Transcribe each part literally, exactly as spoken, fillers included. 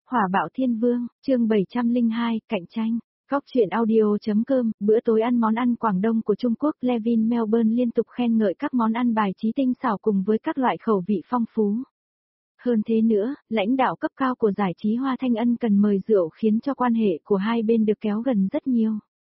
Hỏa bạo thiên vương, chương bảy trăm lẻ hai, cạnh tranh. Góc truyện audio.com, bữa tối ăn món ăn Quảng Đông của Trung Quốc. Levin Melbourne liên tục khen ngợi các món ăn bài trí tinh xảo cùng với các loại khẩu vị phong phú. Hơn thế nữa, lãnh đạo cấp cao của giải trí Hoa Thanh Ân cần mời rượu khiến cho quan hệ của hai bên được kéo gần rất nhiều.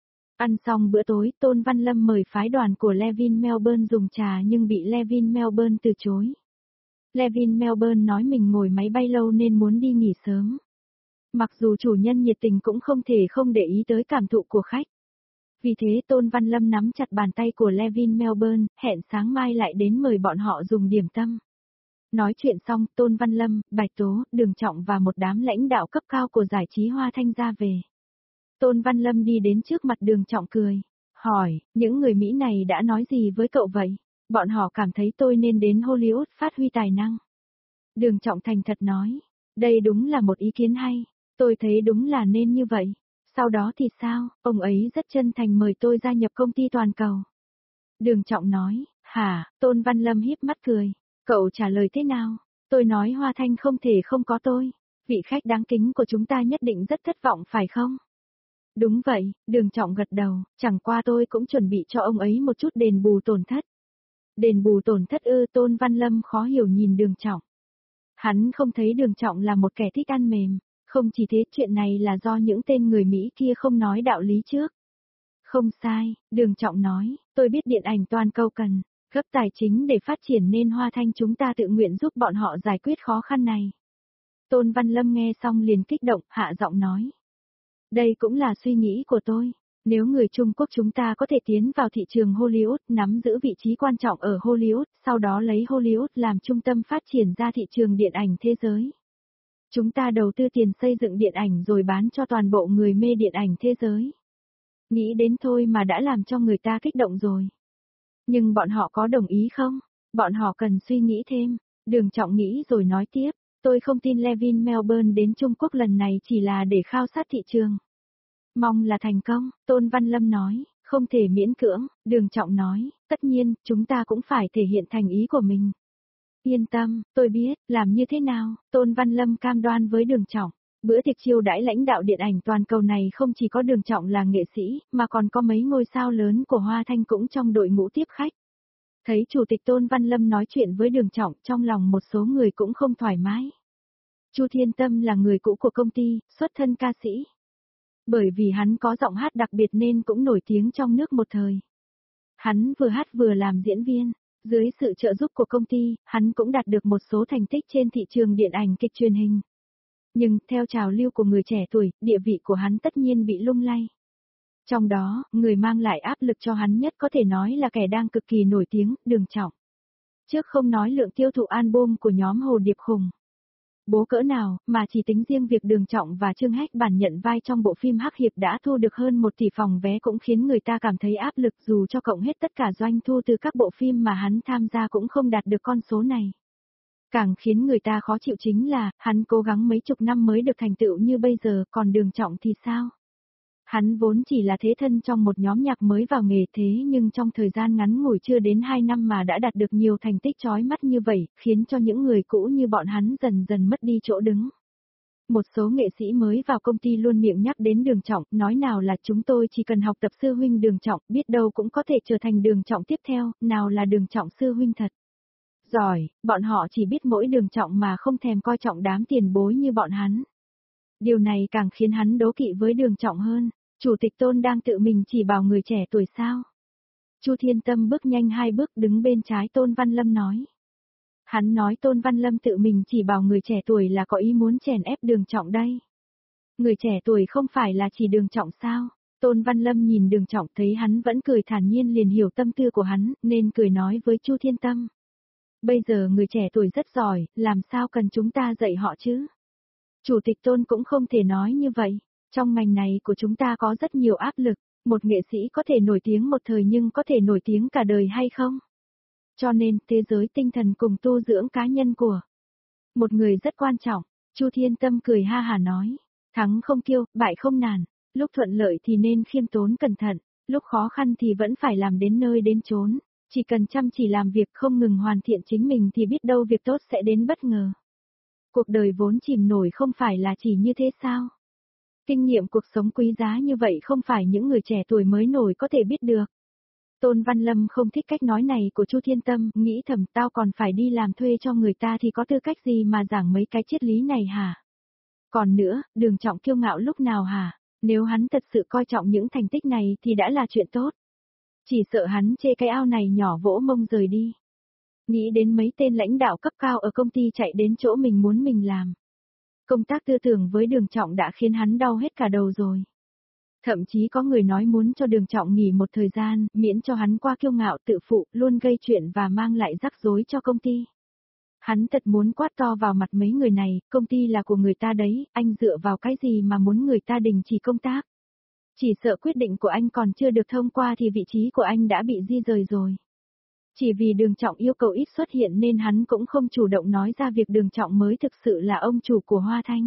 Ăn xong bữa tối, Tôn Văn Lâm mời phái đoàn của Levin Melbourne dùng trà nhưng bị Levin Melbourne từ chối. Levin Melbourne nói mình ngồi máy bay lâu nên muốn đi nghỉ sớm. Mặc dù chủ nhân nhiệt tình cũng không thể không để ý tới cảm thụ của khách. Vì thế Tôn Văn Lâm nắm chặt bàn tay của Levin Melbourne, hẹn sáng mai lại đến mời bọn họ dùng điểm tâm. Nói chuyện xong, Tôn Văn Lâm, Bạch Tố, Đường Trọng và một đám lãnh đạo cấp cao của giải trí Hoa Thanh ra về. Tôn Văn Lâm đi đến trước mặt Đường Trọng cười, hỏi, những người Mỹ này đã nói gì với cậu vậy? Bọn họ cảm thấy tôi nên đến Hollywood phát huy tài năng. Đường Trọng thành thật nói, đây đúng là một ý kiến hay, tôi thấy đúng là nên như vậy. Sau đó thì sao, ông ấy rất chân thành mời tôi gia nhập công ty toàn cầu. Đường Trọng nói, hả, Tôn Văn Lâm híp mắt cười, cậu trả lời thế nào? Tôi nói Hoa Thanh không thể không có tôi, vị khách đáng kính của chúng ta nhất định rất thất vọng phải không? Đúng vậy, Đường Trọng gật đầu, chẳng qua tôi cũng chuẩn bị cho ông ấy một chút đền bù tổn thất. Đền bù tổn thất ư? Tôn Văn Lâm khó hiểu nhìn Đường Trọng. Hắn không thấy Đường Trọng là một kẻ thích ăn mềm, không chỉ thế chuyện này là do những tên người Mỹ kia không nói đạo lý trước. Không sai, Đường Trọng nói, tôi biết điện ảnh toàn cầu cần gấp tài chính để phát triển nên Hoa Thanh chúng ta tự nguyện giúp bọn họ giải quyết khó khăn này. Tôn Văn Lâm nghe xong liền kích động, hạ giọng nói. Đây cũng là suy nghĩ của tôi. Nếu người Trung Quốc chúng ta có thể tiến vào thị trường Hollywood, nắm giữ vị trí quan trọng ở Hollywood, sau đó lấy Hollywood làm trung tâm phát triển ra thị trường điện ảnh thế giới. Chúng ta đầu tư tiền xây dựng điện ảnh rồi bán cho toàn bộ người mê điện ảnh thế giới. Nghĩ đến thôi mà đã làm cho người ta kích động rồi. Nhưng bọn họ có đồng ý không? Bọn họ cần suy nghĩ thêm. Đường Trọng nghĩ rồi nói tiếp, tôi không tin Levin Melbourne đến Trung Quốc lần này chỉ là để khao sát thị trường. Mong là thành công, Tôn Văn Lâm nói, không thể miễn cưỡng, Đường Trọng nói, tất nhiên, chúng ta cũng phải thể hiện thành ý của mình. Yên tâm, tôi biết, làm như thế nào, Tôn Văn Lâm cam đoan với Đường Trọng. Bữa tiệc chiêu đãi lãnh đạo điện ảnh toàn cầu này không chỉ có Đường Trọng là nghệ sĩ, mà còn có mấy ngôi sao lớn của Hoa Thanh cũng trong đội ngũ tiếp khách. Thấy Chủ tịch Tôn Văn Lâm nói chuyện với Đường Trọng, trong lòng một số người cũng không thoải mái. Chu Thiên Tâm là người cũ của công ty, xuất thân ca sĩ. Bởi vì hắn có giọng hát đặc biệt nên cũng nổi tiếng trong nước một thời. Hắn vừa hát vừa làm diễn viên, dưới sự trợ giúp của công ty, hắn cũng đạt được một số thành tích trên thị trường điện ảnh kịch truyền hình. Nhưng, theo trào lưu của người trẻ tuổi, địa vị của hắn tất nhiên bị lung lay. Trong đó, người mang lại áp lực cho hắn nhất có thể nói là kẻ đang cực kỳ nổi tiếng, Đường Trọng. Trước không nói lượng tiêu thụ album của nhóm Hồ Điệp Khùng bố cỡ nào, mà chỉ tính riêng việc Đường Trọng và Trương Hách bản nhận vai trong bộ phim Hắc Hiệp đã thu được hơn một tỷ phòng vé cũng khiến người ta cảm thấy áp lực dù cho cộng hết tất cả doanh thu từ các bộ phim mà hắn tham gia cũng không đạt được con số này. Càng khiến người ta khó chịu chính là, hắn cố gắng mấy chục năm mới được thành tựu như bây giờ, còn Đường Trọng thì sao? Hắn vốn chỉ là thế thân trong một nhóm nhạc mới vào nghề thế nhưng trong thời gian ngắn ngủi chưa đến hai năm mà đã đạt được nhiều thành tích chói mắt như vậy, khiến cho những người cũ như bọn hắn dần dần mất đi chỗ đứng. Một số nghệ sĩ mới vào công ty luôn miệng nhắc đến Đường Trọng, nói nào là chúng tôi chỉ cần học tập sư huynh Đường Trọng, biết đâu cũng có thể trở thành Đường Trọng tiếp theo, nào là Đường Trọng sư huynh thật. Giỏi, bọn họ chỉ biết mỗi Đường Trọng mà không thèm coi trọng đám tiền bối như bọn hắn. Điều này càng khiến hắn đố kỵ với Đường Trọng hơn. Chủ tịch Tôn đang tự mình chỉ bảo người trẻ tuổi sao? Chu Thiên Tâm bước nhanh hai bước đứng bên trái Tôn Văn Lâm nói. Hắn nói Tôn Văn Lâm tự mình chỉ bảo người trẻ tuổi là có ý muốn chèn ép Đường Trọng đây. Người trẻ tuổi không phải là chỉ Đường Trọng sao? Tôn Văn Lâm nhìn Đường Trọng thấy hắn vẫn cười thản nhiên liền hiểu tâm tư của hắn, nên cười nói với Chu Thiên Tâm. Bây giờ người trẻ tuổi rất giỏi, làm sao cần chúng ta dạy họ chứ? Chủ tịch Tôn cũng không thể nói như vậy. Trong ngành này của chúng ta có rất nhiều áp lực, một nghệ sĩ có thể nổi tiếng một thời nhưng có thể nổi tiếng cả đời hay không? Cho nên, thế giới tinh thần cùng tu dưỡng cá nhân của một người rất quan trọng. Chu Thiên Tâm cười ha hà nói, thắng không kiêu, bại không nản, lúc thuận lợi thì nên khiêm tốn cẩn thận, lúc khó khăn thì vẫn phải làm đến nơi đến chốn, chỉ cần chăm chỉ làm việc không ngừng hoàn thiện chính mình thì biết đâu việc tốt sẽ đến bất ngờ. Cuộc đời vốn chìm nổi không phải là chỉ như thế sao? Kinh nghiệm cuộc sống quý giá như vậy không phải những người trẻ tuổi mới nổi có thể biết được. Tôn Văn Lâm không thích cách nói này của Chu Thiên Tâm, nghĩ thầm tao còn phải đi làm thuê cho người ta thì có tư cách gì mà giảng mấy cái triết lý này hả? Còn nữa, Đường Trọng kiêu ngạo lúc nào hả? Nếu hắn thật sự coi trọng những thành tích này thì đã là chuyện tốt. Chỉ sợ hắn chê cái ao này nhỏ vỗ mông rời đi. Nghĩ đến mấy tên lãnh đạo cấp cao ở công ty chạy đến chỗ mình muốn mình làm. Công tác tư tưởng với Đường Trọng đã khiến hắn đau hết cả đầu rồi. Thậm chí có người nói muốn cho Đường Trọng nghỉ một thời gian, miễn cho hắn qua kiêu ngạo tự phụ, luôn gây chuyện và mang lại rắc rối cho công ty. Hắn thật muốn quát to vào mặt mấy người này, công ty là của người ta đấy, anh dựa vào cái gì mà muốn người ta đình chỉ công tác. Chỉ sợ quyết định của anh còn chưa được thông qua thì vị trí của anh đã bị di rời rồi. Chỉ vì Đường Trọng yêu cầu ít xuất hiện nên hắn cũng không chủ động nói ra việc Đường Trọng mới thực sự là ông chủ của Hoa Thanh.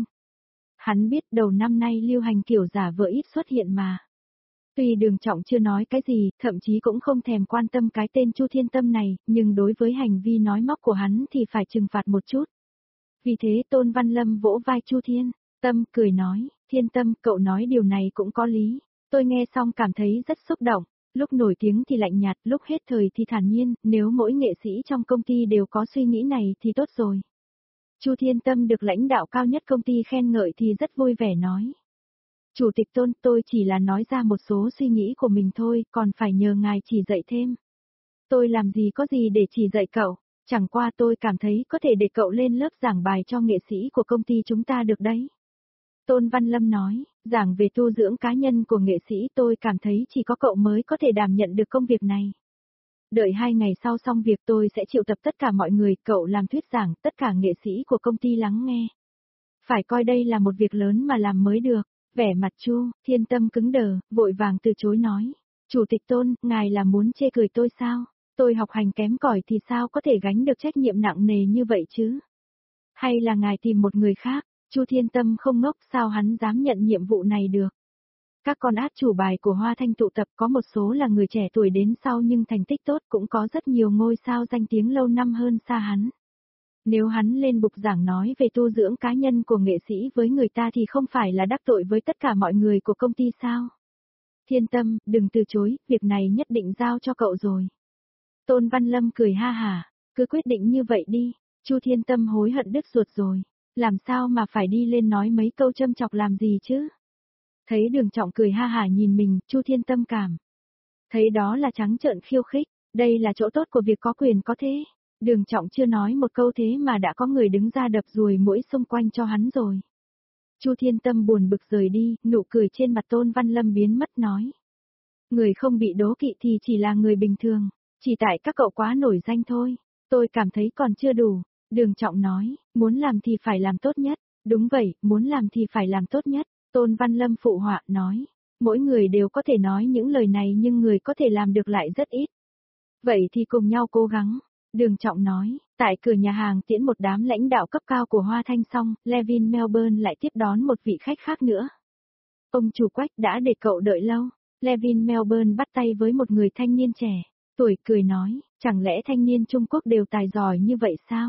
Hắn biết đầu năm nay lưu hành kiểu giả vờ ít xuất hiện mà. Tuy Đường Trọng chưa nói cái gì, thậm chí cũng không thèm quan tâm cái tên Chu Thiên Tâm này, nhưng đối với hành vi nói móc của hắn thì phải trừng phạt một chút. Vì thế Tôn Văn Lâm vỗ vai Chu Thiên Tâm, cười nói, Thiên Tâm, cậu nói điều này cũng có lý. Tôi nghe xong cảm thấy rất xúc động, lúc nổi tiếng thì lạnh nhạt, lúc hết thời thì thản nhiên, nếu mỗi nghệ sĩ trong công ty đều có suy nghĩ này thì tốt rồi. Chu Thiên Tâm được lãnh đạo cao nhất công ty khen ngợi thì rất vui vẻ nói. Chủ tịch Tôn, tôi chỉ là nói ra một số suy nghĩ của mình thôi, còn phải nhờ ngài chỉ dạy thêm. Tôi làm gì có gì để chỉ dạy cậu, chẳng qua tôi cảm thấy có thể để cậu lên lớp giảng bài cho nghệ sĩ của công ty chúng ta được đấy. Tôn Văn Lâm nói, giảng về tu dưỡng cá nhân của nghệ sĩ tôi cảm thấy chỉ có cậu mới có thể đảm nhận được công việc này. Đợi hai ngày sau xong việc tôi sẽ triệu tập tất cả mọi người, cậu làm thuyết giảng, tất cả nghệ sĩ của công ty lắng nghe. Phải coi đây là một việc lớn mà làm mới được. Vẻ mặt Chu Thiên Tâm cứng đờ, vội vàng từ chối nói. Chủ tịch Tôn, ngài là muốn chê cười tôi sao? Tôi học hành kém cỏi thì sao có thể gánh được trách nhiệm nặng nề như vậy chứ? Hay là ngài tìm một người khác? Chu Thiên Tâm không ngốc, sao hắn dám nhận nhiệm vụ này được? Các con át chủ bài của Hoa Thanh tụ tập có một số là người trẻ tuổi đến sau nhưng thành tích tốt, cũng có rất nhiều ngôi sao danh tiếng lâu năm hơn xa hắn. Nếu hắn lên bục giảng nói về tu dưỡng cá nhân của nghệ sĩ với người ta thì không phải là đắc tội với tất cả mọi người của công ty sao? Thiên Tâm, đừng từ chối, việc này nhất định giao cho cậu rồi. Tôn Văn Lâm cười ha hả, cứ quyết định như vậy đi. Chu Thiên Tâm hối hận đứt ruột rồi, làm sao mà phải đi lên nói mấy câu châm chọc làm gì chứ? Thấy Đường Trọng cười ha hả nhìn mình, Chu Thiên Tâm cảm thấy đó là trắng trợn khiêu khích, đây là chỗ tốt của việc có quyền có thế. Đường Trọng chưa nói một câu thế mà đã có người đứng ra đập ruồi muỗi xung quanh cho hắn rồi. Chu Thiên Tâm buồn bực rời đi, nụ cười trên mặt Tôn Văn Lâm biến mất nói. Người không bị đố kỵ thì chỉ là người bình thường, chỉ tại các cậu quá nổi danh thôi, tôi cảm thấy còn chưa đủ. Đường Trọng nói, muốn làm thì phải làm tốt nhất, đúng vậy, muốn làm thì phải làm tốt nhất. Tôn Văn Lâm phụ họa nói, mỗi người đều có thể nói những lời này nhưng người có thể làm được lại rất ít. Vậy thì cùng nhau cố gắng. Đường Trọng nói, tại cửa nhà hàng tiễn một đám lãnh đạo cấp cao của Hoa Thanh xong, Levin Melbourne lại tiếp đón một vị khách khác nữa. Ông chủ Quách đã để cậu đợi lâu. Levin Melbourne bắt tay với một người thanh niên trẻ, tuổi cười nói, chẳng lẽ thanh niên Trung Quốc đều tài giỏi như vậy sao?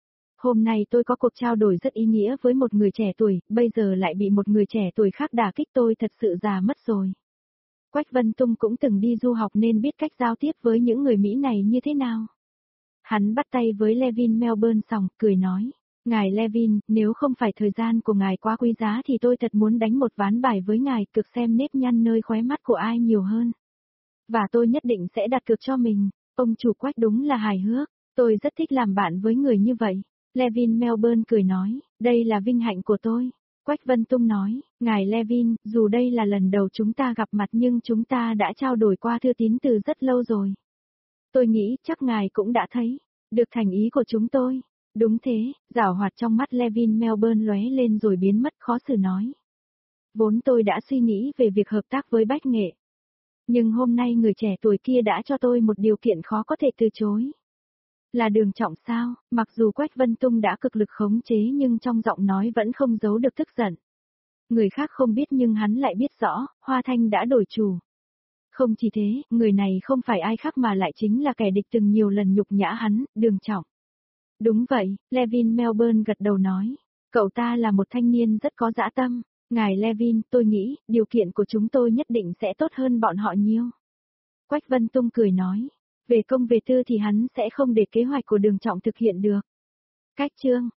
Hôm nay tôi có cuộc trao đổi rất ý nghĩa với một người trẻ tuổi, bây giờ lại bị một người trẻ tuổi khác đả kích, tôi thật sự già mất rồi. Quách Vân Tung cũng từng đi du học nên biết cách giao tiếp với những người Mỹ này như thế nào. Hắn bắt tay với Levin Melbourne xong, cười nói, ngài Levin, nếu không phải thời gian của ngài quá quý giá thì tôi thật muốn đánh một ván bài với ngài, cực xem nếp nhăn nơi khóe mắt của ai nhiều hơn. Và tôi nhất định sẽ đặt cược cho mình. Ông chủ Quách đúng là hài hước, tôi rất thích làm bạn với người như vậy. Levin Melbourne cười nói, đây là vinh hạnh của tôi. Quách Vân Tung nói, ngài Levin, dù đây là lần đầu chúng ta gặp mặt nhưng chúng ta đã trao đổi qua thư tín từ rất lâu rồi. Tôi nghĩ chắc ngài cũng đã thấy được thành ý của chúng tôi. Đúng thế, giảo hoạt trong mắt Levin Melbourne lóe lên rồi biến mất, khó xử nói. Vốn tôi đã suy nghĩ về việc hợp tác với Bách Nghệ. Nhưng hôm nay người trẻ tuổi kia đã cho tôi một điều kiện khó có thể từ chối. Là Đường Trọng sao? Mặc dù Quách Vân Tung đã cực lực khống chế nhưng trong giọng nói vẫn không giấu được tức giận. Người khác không biết nhưng hắn lại biết rõ, Hoa Thanh đã đổi chủ. Không chỉ thế, người này không phải ai khác mà lại chính là kẻ địch từng nhiều lần nhục nhã hắn, Đường Trọng. Đúng vậy, Levin Melbourne gật đầu nói. Cậu ta là một thanh niên rất có dã tâm. Ngài Levin, tôi nghĩ, điều kiện của chúng tôi nhất định sẽ tốt hơn bọn họ nhiều. Quách Vân Tung cười nói. Về công về tư thì hắn sẽ không để kế hoạch của Đường Trọng thực hiện được. Cách chương